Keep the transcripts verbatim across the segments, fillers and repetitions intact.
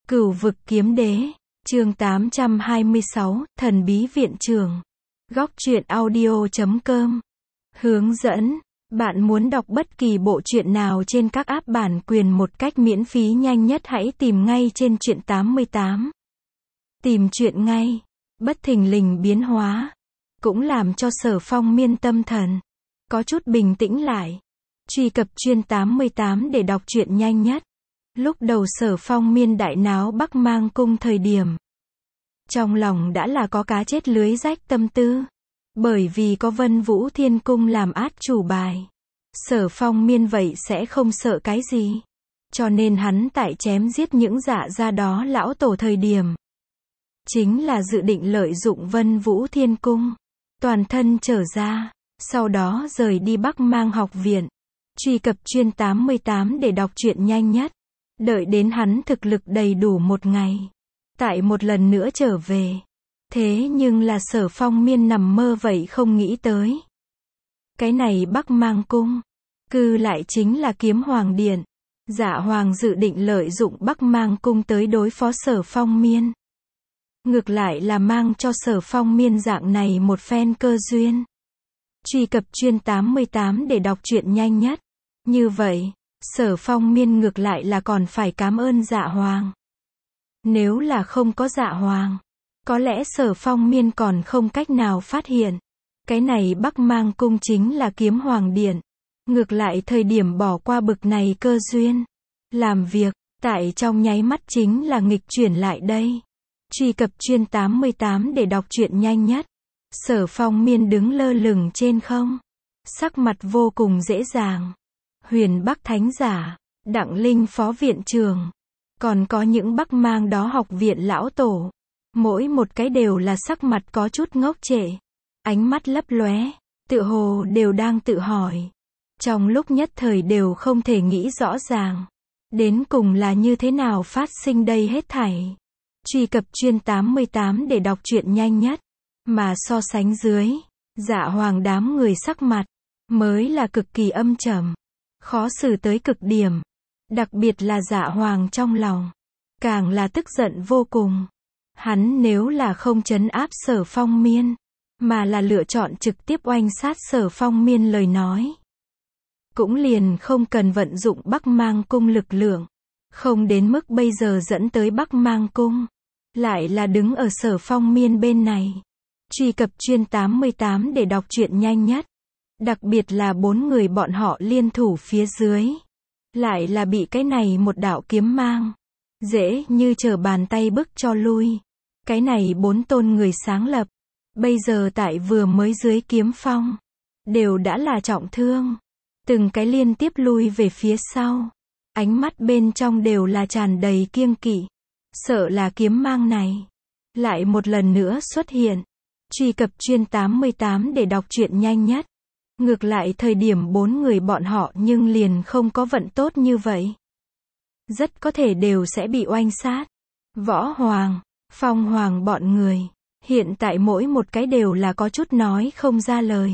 Cửu vực kiếm đế, chương tám trăm hai mươi sáu, thần bí viện trưởng. Góc truyện audio chấm com. Hướng dẫn, bạn muốn đọc bất kỳ bộ truyện nào trên các app bản quyền một cách miễn phí nhanh nhất hãy tìm ngay trên truyện tám mươi tám. Tìm truyện ngay, bất thình lình biến hóa, cũng làm cho Sở Phong Miên tâm thần có chút bình tĩnh lại. Truy cập truyện tám mươi tám để đọc truyện nhanh nhất. Lúc đầu Sở Phong Miên đại náo Bắc Mang Cung thời điểm, trong lòng đã là có cá chết lưới rách tâm tư. Bởi vì có Vân Vũ Thiên Cung làm át chủ bài, Sở Phong Miên vậy sẽ không sợ cái gì. Cho nên hắn tại chém giết những dạ gia đó lão tổ thời điểm, chính là dự định lợi dụng Vân Vũ Thiên Cung, toàn thân trở ra, sau đó rời đi Bắc Mang học viện. Truy cập truyện tám mươi tám để đọc truyện nhanh nhất. Đợi đến hắn thực lực đầy đủ một ngày, tại một lần nữa trở về. Thế nhưng là Sở Phong Miên nằm mơ vậy không nghĩ tới. Cái này Bắc Mang Cung, cư lại chính là Kiếm Hoàng Điện. Dạ Hoàng dự định lợi dụng Bắc Mang Cung tới đối phó Sở Phong Miên. Ngược lại là mang cho Sở Phong Miên dạng này một phen cơ duyên. Truy cập truyện tám mươi tám để đọc truyện nhanh nhất. Như vậy, Sở Phong Miên ngược lại là còn phải cảm ơn Dạ Hoàng. Nếu là không có Dạ Hoàng, có lẽ Sở Phong Miên còn không cách nào phát hiện. Cái này Bắc Mang Cung chính là Kiếm Hoàng Điện. Ngược lại thời điểm bỏ qua bực này cơ duyên, làm việc, tại trong nháy mắt chính là nghịch chuyển lại đây. Truy cập truyện tám mươi tám để đọc truyện nhanh nhất. Sở Phong Miên đứng lơ lửng trên không, sắc mặt vô cùng dễ dàng. Huyền Bắc Thánh Giả, Đặng Linh Phó Viện Trưởng, còn có những Bắc Mang đó học viện lão tổ. Mỗi một cái đều là sắc mặt có chút ngốc trệ, ánh mắt lấp lóe, tựa hồ đều đang tự hỏi. Trong lúc nhất thời đều không thể nghĩ rõ ràng, đến cùng là như thế nào phát sinh đây hết thảy. Truy cập truyện tám mươi tám để đọc truyện nhanh nhất. Mà so sánh dưới, Dạ Hoàng đám người sắc mặt mới là cực kỳ âm trầm, khó xử tới cực điểm. Đặc biệt là Dạ Hoàng trong lòng, càng là tức giận vô cùng. Hắn nếu là không trấn áp Sở Phong Miên, mà là lựa chọn trực tiếp oanh sát Sở Phong Miên lời nói, cũng liền không cần vận dụng Bắc Mang Cung lực lượng. Không đến mức bây giờ dẫn tới Bắc Mang Cung, lại là đứng ở Sở Phong Miên bên này. Truy cập truyện tám mươi tám để đọc truyện nhanh nhất. Đặc biệt là bốn người bọn họ liên thủ phía dưới, lại là bị cái này một đạo kiếm mang dễ như trở bàn tay bức cho lui. Cái này bốn tôn người sáng lập, bây giờ tại vừa mới dưới kiếm phong, đều đã là trọng thương, từng cái liên tiếp lui về phía sau. Ánh mắt bên trong đều là tràn đầy kiêng kỵ, sợ là kiếm mang này lại một lần nữa xuất hiện. Truy cập truyện tám mươi tám để đọc truyện nhanh nhất. Ngược lại thời điểm bốn người bọn họ nhưng liền không có vận tốt như vậy, rất có thể đều sẽ bị oanh sát. Võ Hoàng, Phong Hoàng bọn người, hiện tại mỗi một cái đều là có chút nói không ra lời.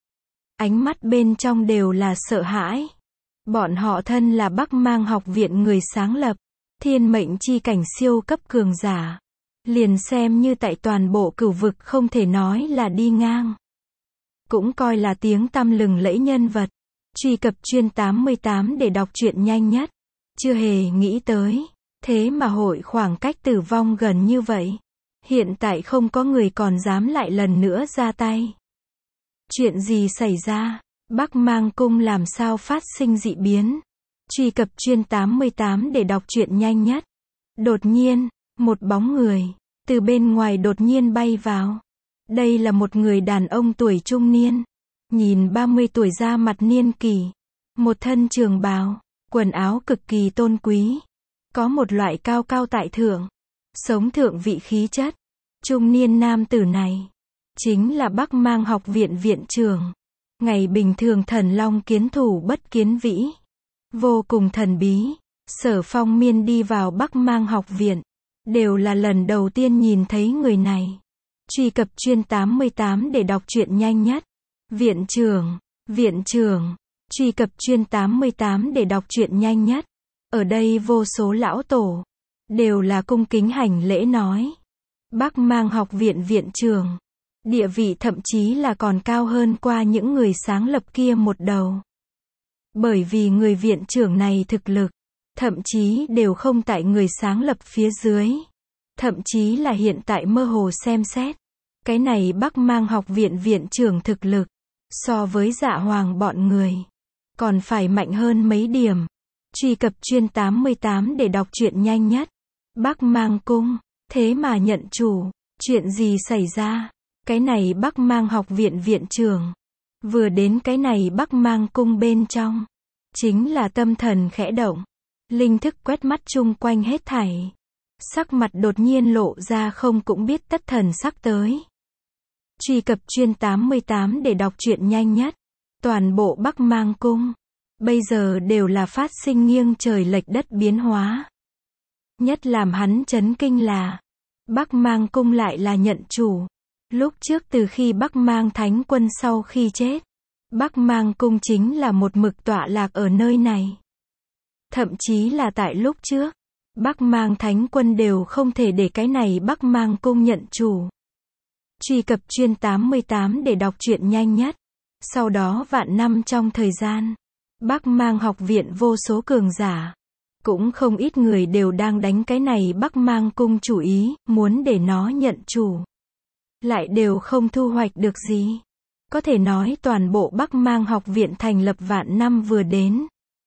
Ánh mắt bên trong đều là sợ hãi. Bọn họ thân là Bắc Mang học viện người sáng lập, thiên mệnh chi cảnh siêu cấp cường giả. Liền xem như tại toàn bộ cửu vực không thể nói là đi ngang, cũng coi là tiếng tăm lừng lẫy nhân vật. Truy cập truyện tám mươi tám để đọc truyện nhanh nhất. Chưa hề nghĩ tới, thế mà hội khoảng cách tử vong gần như vậy. Hiện tại không có người còn dám lại lần nữa ra tay. Chuyện gì xảy ra? Bắc Mang Cung làm sao phát sinh dị biến? Truy cập truyện tám mươi tám để đọc truyện nhanh nhất. Đột nhiên, một bóng người từ bên ngoài đột nhiên bay vào. Đây là một người đàn ông tuổi trung niên, nhìn ba mươi tuổi ra mặt niên kỷ, một thân trường bào, quần áo cực kỳ tôn quý, có một loại cao cao tại thượng, sống thượng vị khí chất. Trung niên nam tử này chính là Bắc Mang học viện viện trưởng. Ngày bình thường thần long kiến thủ bất kiến vĩ, vô cùng thần bí. Sở Phong Miên đi vào Bắc Mang học viện, đều là lần đầu tiên nhìn thấy người này. Truy cập truyện tám mươi tám để đọc truyện nhanh nhất. Viện trưởng, viện trưởng, truy cập truyện tám mươi tám để đọc truyện nhanh nhất. Ở đây vô số lão tổ đều là cung kính hành lễ nói. Bắc Mang học viện viện trưởng. Địa vị thậm chí là còn cao hơn qua những người sáng lập kia một đầu. Bởi vì người viện trưởng này thực lực, thậm chí đều không tại người sáng lập phía dưới. Thậm chí là hiện tại mơ hồ xem xét. Cái này Bắc Mang học viện viện trưởng thực lực, so với Dạ Hoàng bọn người, còn phải mạnh hơn mấy điểm. Truy cập chuyên tám mươi tám để đọc truyện nhanh nhất. Bắc Mang cung, thế mà nhận chủ, chuyện gì xảy ra? Cái này Bắc Mang học viện viện trưởng, vừa đến cái này Bắc Mang cung bên trong, chính là tâm thần khẽ động, linh thức quét mắt chung quanh hết thảy. Sắc mặt đột nhiên lộ ra không cũng biết tất thần sắc tới. Truy cập chuyên tám mươi tám để đọc truyện nhanh nhất. Toàn bộ Bắc Mang cung, bây giờ đều là phát sinh nghiêng trời lệch đất biến hóa. Nhất làm hắn chấn kinh là, Bắc Mang cung lại là nhận chủ. Lúc trước từ khi Bắc Mang Thánh Quân sau khi chết, Bắc Mang cung chính là một mực tọa lạc ở nơi này. Thậm chí là tại lúc trước, Bắc Mang Thánh Quân đều không thể để cái này Bắc Mang cung nhận chủ. Truy cập chuyên tám mươi tám để đọc truyện nhanh nhất. Sau đó vạn năm trong thời gian, Bắc Mang học viện vô số cường giả, cũng không ít người đều đang đánh cái này Bắc Mang cung chủ ý, muốn để nó nhận chủ. Lại đều không thu hoạch được gì. Có thể nói toàn bộ Bắc Mang học viện thành lập vạn năm vừa đến,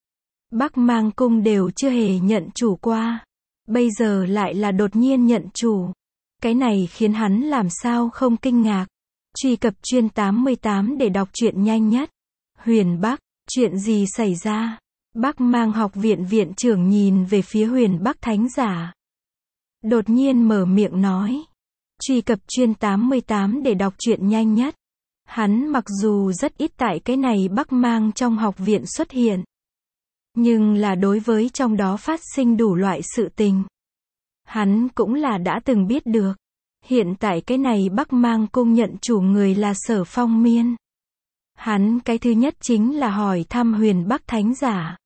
Bắc Mang cung đều chưa hề nhận chủ qua. Bây giờ lại là đột nhiên nhận chủ. Cái này khiến hắn làm sao không kinh ngạc. Truy cập chuyên tám mươi tám để đọc truyện nhanh nhất. Huyền Bắc, chuyện gì xảy ra? Bắc Mang học viện viện trưởng nhìn về phía Huyền Bắc thánh giả, đột nhiên mở miệng nói. Truy cập chuyên tám mươi tám để đọc truyện nhanh nhất. Hắn mặc dù rất ít tại cái này Bắc Mang trong học viện xuất hiện, nhưng là đối với trong đó phát sinh đủ loại sự tình, hắn cũng là đã từng biết được. Hiện tại cái này Bắc Mang cung nhận chủ người là Sở Phong Miên. Hắn cái thứ nhất chính là hỏi thăm Huyền Bắc thánh giả.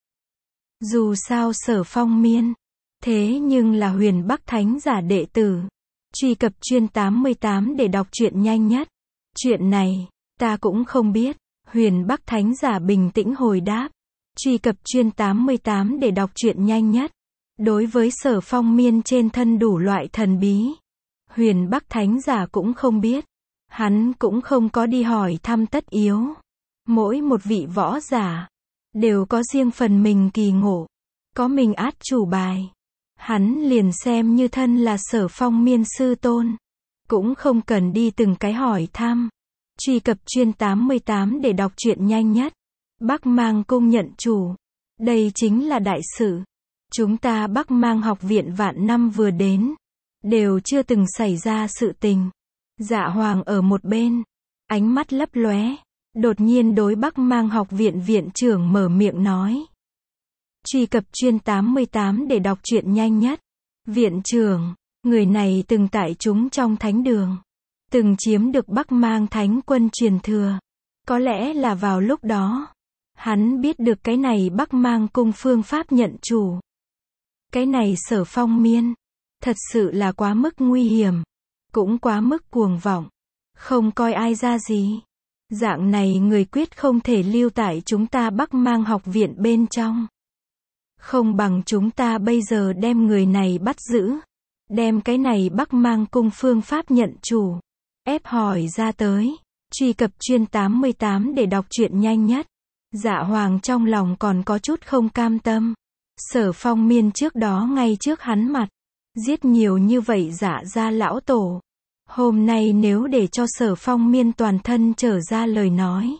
Dù sao Sở Phong Miên, thế nhưng là Huyền Bắc thánh giả đệ tử. Truy cập chuyên tám mươi tám để đọc truyện nhanh nhất. Chuyện này, ta cũng không biết. Huyền Bắc thánh giả bình tĩnh hồi đáp. Truy cập chuyên tám mươi tám để đọc truyện nhanh nhất. Đối với Sở Phong Miên trên thân đủ loại thần bí, Huyền Bắc thánh giả cũng không biết. Hắn cũng không có đi hỏi thăm tất yếu. Mỗi một vị võ giả đều có riêng phần mình kỳ ngộ, có mình át chủ bài. Hắn liền xem như thân là Sở Phong Miên sư tôn, cũng không cần đi từng cái hỏi thăm. Truy cập chuyên tám mươi tám để đọc truyện nhanh nhất. Bắc Mang cung nhận chủ, đây chính là đại sự. Chúng ta Bắc Mang học viện vạn năm vừa đến, đều chưa từng xảy ra sự tình. Dạ Hoàng ở một bên, ánh mắt lấp lóe, đột nhiên đối Bắc Mang học viện viện trưởng mở miệng nói. Truy cập chuyên tám mươi tám để đọc truyện nhanh nhất. Viện trưởng, người này từng tại chúng trong thánh đường, từng chiếm được Bắc Mang Thánh Quân truyền thừa. Có lẽ là vào lúc đó, hắn biết được cái này Bắc Mang cung phương pháp nhận chủ. Cái này Sở Phong Miên, thật sự là quá mức nguy hiểm, cũng quá mức cuồng vọng, không coi ai ra gì. Dạng này người quyết không thể lưu tại chúng ta Bắc Mang học viện bên trong. Không bằng chúng ta bây giờ đem người này bắt giữ, đem cái này Bắc Mang cung phương pháp nhận chủ, ép hỏi ra tới. Truy cập chuyên tám mươi tám để đọc truyện nhanh nhất. Dạ Hoàng trong lòng còn có chút không cam tâm. Sở Phong Miên trước đó ngay trước hắn mặt, giết nhiều như vậy Dạ gia lão tổ. Hôm nay nếu để cho Sở Phong Miên toàn thân trở ra lời nói,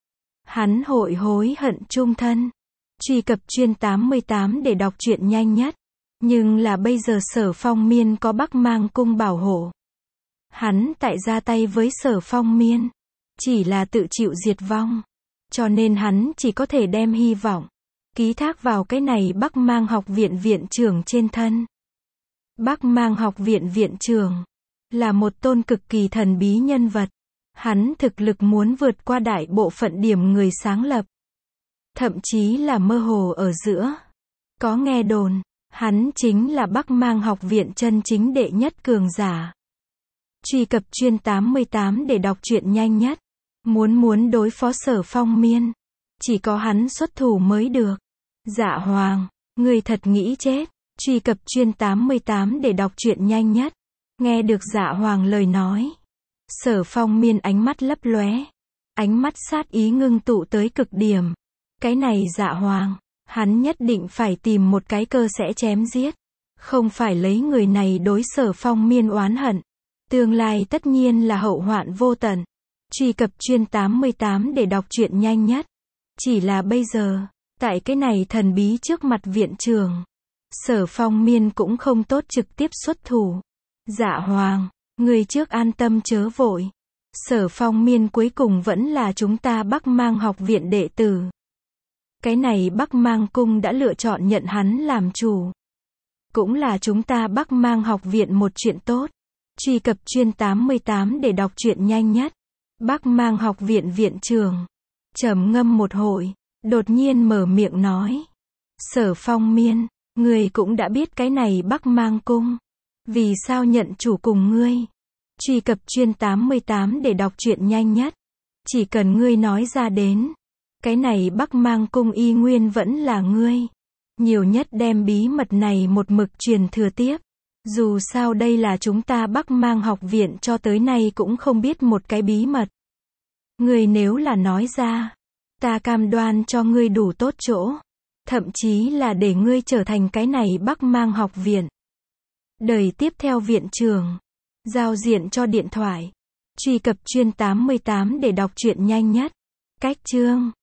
hắn hội hối hận chung thân. Truy cập chuyên tám mươi tám để đọc truyện nhanh nhất. Nhưng là bây giờ Sở Phong Miên có Bắc Mang cung bảo hộ, hắn tại ra tay với Sở Phong Miên, chỉ là tự chịu diệt vong. Cho nên hắn chỉ có thể đem hy vọng ký thác vào cái này Bắc Mang học viện viện trưởng trên thân. Bắc Mang học viện viện trưởng là một tôn cực kỳ thần bí nhân vật. Hắn thực lực muốn vượt qua đại bộ phận điểm người sáng lập, thậm chí là mơ hồ ở giữa. Có nghe đồn, Hắn chính là Bắc Mang học viện chân chính đệ nhất cường giả. Truy cập chuyên tám mươi tám để đọc truyện nhanh nhất. Muốn muốn đối phó Sở Phong Miên, chỉ có hắn xuất thủ mới được. Dạ Hoàng, người thật nghĩ chết. Truy cập chuyên tám mươi tám để đọc truyện nhanh nhất. Nghe được Dạ Hoàng lời nói, Sở Phong Miên ánh mắt lấp lóe, ánh mắt sát ý ngưng tụ tới cực điểm. Cái này Dạ Hoàng, hắn nhất định phải tìm một cái cơ sẽ chém giết, không phải lấy người này đối Sở Phong Miên oán hận, tương lai tất nhiên là hậu hoạn vô tận. Truy cập chuyên tám mươi tám để đọc truyện nhanh nhất. Chỉ là bây giờ, tại cái này thần bí trước mặt viện trưởng, Sở Phong Miên cũng không tốt trực tiếp xuất thủ. Dạ Hoàng, người trước an tâm chớ vội. Sở Phong Miên cuối cùng vẫn là chúng ta Bắc Mang học viện đệ tử. Cái này Bắc Mang cung đã lựa chọn nhận hắn làm chủ. Cũng là chúng ta Bắc Mang học viện một chuyện tốt. Truy cập chuyên tám mươi tám để đọc truyện nhanh nhất. Bắc Mang học viện viện trưởng trầm ngâm một hồi, đột nhiên mở miệng nói. Sở Phong Miên, ngươi cũng đã biết cái này Bắc Mang cung. Vì sao nhận chủ cùng ngươi? Truy cập chuyên tám mươi tám để đọc truyện nhanh nhất. Chỉ cần ngươi nói ra đến, cái này Bắc Mang cung y nguyên vẫn là ngươi. Nhiều nhất đem bí mật này một mực truyền thừa tiếp. Dù sao đây là chúng ta Bắc Mang học viện cho tới nay cũng không biết một cái bí mật. Ngươi nếu là nói ra, ta cam đoan cho ngươi đủ tốt chỗ. Thậm chí là để ngươi trở thành cái này Bắc Mang học viện đời tiếp theo viện trưởng. Giao diện cho điện thoại. Truy cập chuyên tám mươi tám để đọc truyện nhanh nhất. Cách chương